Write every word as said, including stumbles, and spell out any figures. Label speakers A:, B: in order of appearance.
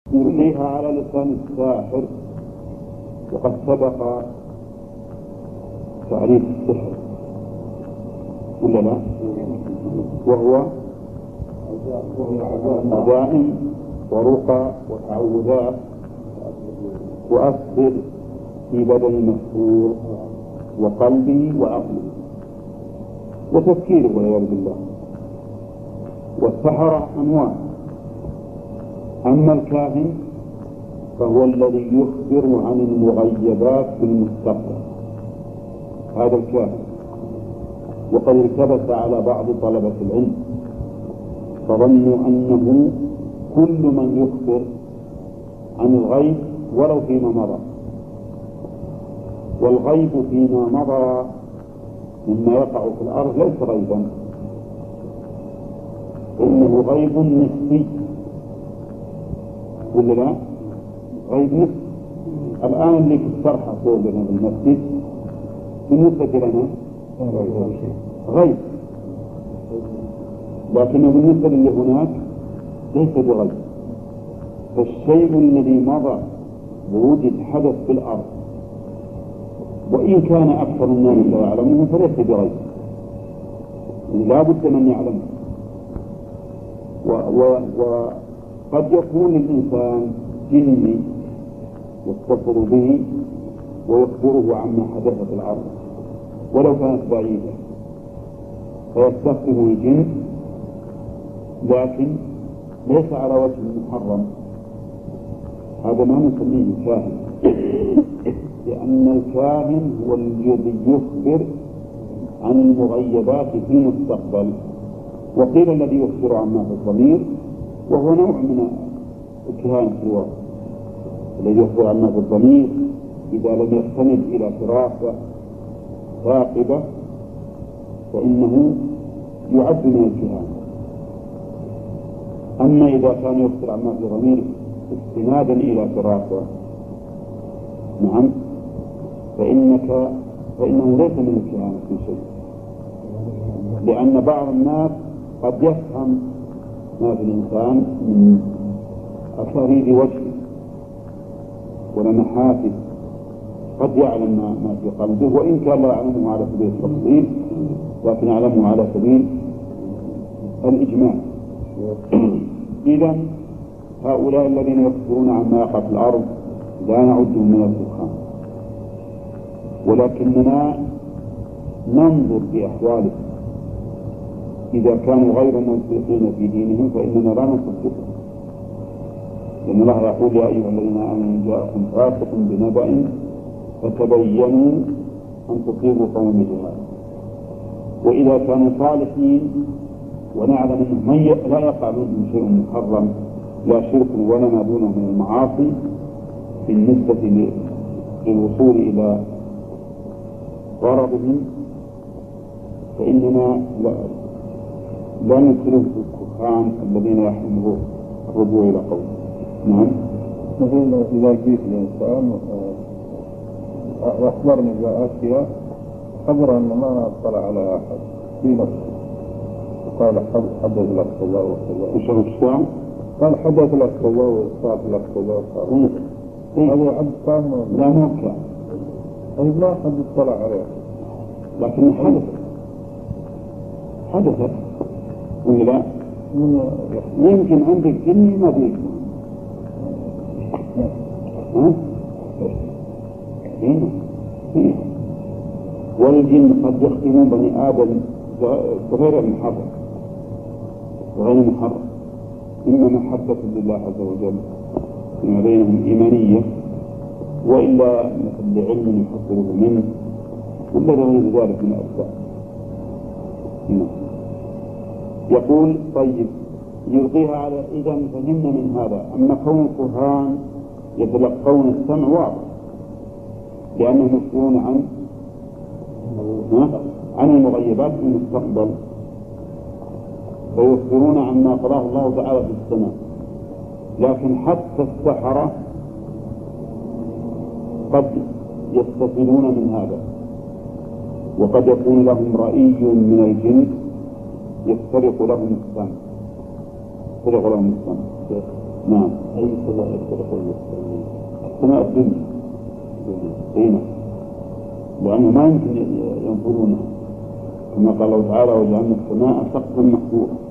A: يلقيها على لسان الساحر. وقد سبق تعريف السحر ولا لا؟ وهو عزائم ورقى وتعوذات وأثر في بدن المسحور وقلبه وعقله وتفكيره والعياذ بالله. والسحرة أنواع. أما الكاهن فهو الذي يخبر عن المغيبات في المستقبل، هذا الكاهن. وقد التبس على بعض طلبة العلم فظنوا أنه كل من يخبر عن الغيب ولو فيما مضى، والغيب فيما مضى مما يقع في الأرض ليس غيبا، إنه غيب نسبي ولا لا؟ غيب نسبي. الآن اللي في الصرحة فوقنا بالمسجد بالنسبة لنا غيب، لكنه بالنسبة للي هناك ليس بغيب. فالشيء الذي مضى ووجد حدث في الأرض وإن كان أكثر الناس لا يعلمونه فليس بغيب، لا بد من يعلمه. وقد يكون الإنسان جني يتصل به ويخبره عما حدث في الأرض ولو كانت بعيدة، فيستخدم الجن لكن ليس على وجه محرم، هذا ما نسميه كاهن، لأن الكاهن هو الذي يخبر عن المغيبات في المستقبل. وقيل الذي يخبر عما في الضمير، وهو نوع من الكهانة في الوقت. الذي يخبر عما في الضمير إذا لم يستند إلى فراسة ثاقبة فإنه يعد من الكهانة. أما إذا كان يخبر عما في ضمير استنادا إلى فراسة نعم فإنك فإنه ليس من الكهانة في شيء، لأن بعض الناس قد يفهم ما في الإنسان من أسارير وجهه ولمحاته، قد يعلم ما في قلبه وإن كان لا يعلمه على سبيل التفصيل لكن يعلمه على سبيل الإجمال. إذن هؤلاء الذين يخبرون عما يقع في الأرض لا نعدهم من السخان، ولكننا ننظر بأحوالهم. إذا كانوا غير منطقين في دينهم فإننا لا نصدقهم، لأن الله يقول يا أيها الذين آمنوا جاءكم فاسق بنبأ فتبينوا أن تصيبوا قوما بجهالة. وإذا كانوا صالحين ونعلم أنهم لا يقع منهم شيء محرم لا شرك ولا ما دونه من المعاصي بالنسبة للوصول إلى غرضهم، فإننا لا, لا ندخلهم في الكفران الذين يحرمون الرجوع إلى قوم. نعم.
B: مثل إذا جيت الإنسان وأخبرني بأشياء خبر أن ما اطلع على أحد في نفسه، قال حدث لك الله وكذا
A: وش الشام
B: قال حدث لك الله وصار لك الله وصار هذا حد فاهم
A: لا مو كان
B: أي ما حد اطلع عليه،
A: لكن حدث حدث ولا يمكن عندك جني ما بيك ها هنا هنا والجن قد يختمون بني آدم غير محرم وغير محرم، إما محبة لله عز وجل فيما بينهم إيمانية وإلا مثل لعلم يحصله منه ولا غير ذلك من الأسباب. يقول طيب يلقيها على إذا فهمنا من هذا. أما كون القرآن يتلقون السمع واضح لأنهم يخبرون عن عن المغيبات في المستقبل ويخبرون عما قضاه الله تعالى في السماء. لكن حتى السحرة قد يستفيدون من هذا، وقد يكون لهم رأي من الجن يفترق لهم السمع يفترق لهم السمع نعم.
B: أي سماء يختلف المسلمين؟
A: السماء الدنيا. هنا لأنه ما يمكن ينظرونها كما قال الله تعالى وجعلنا السماء سقفا محفوظا.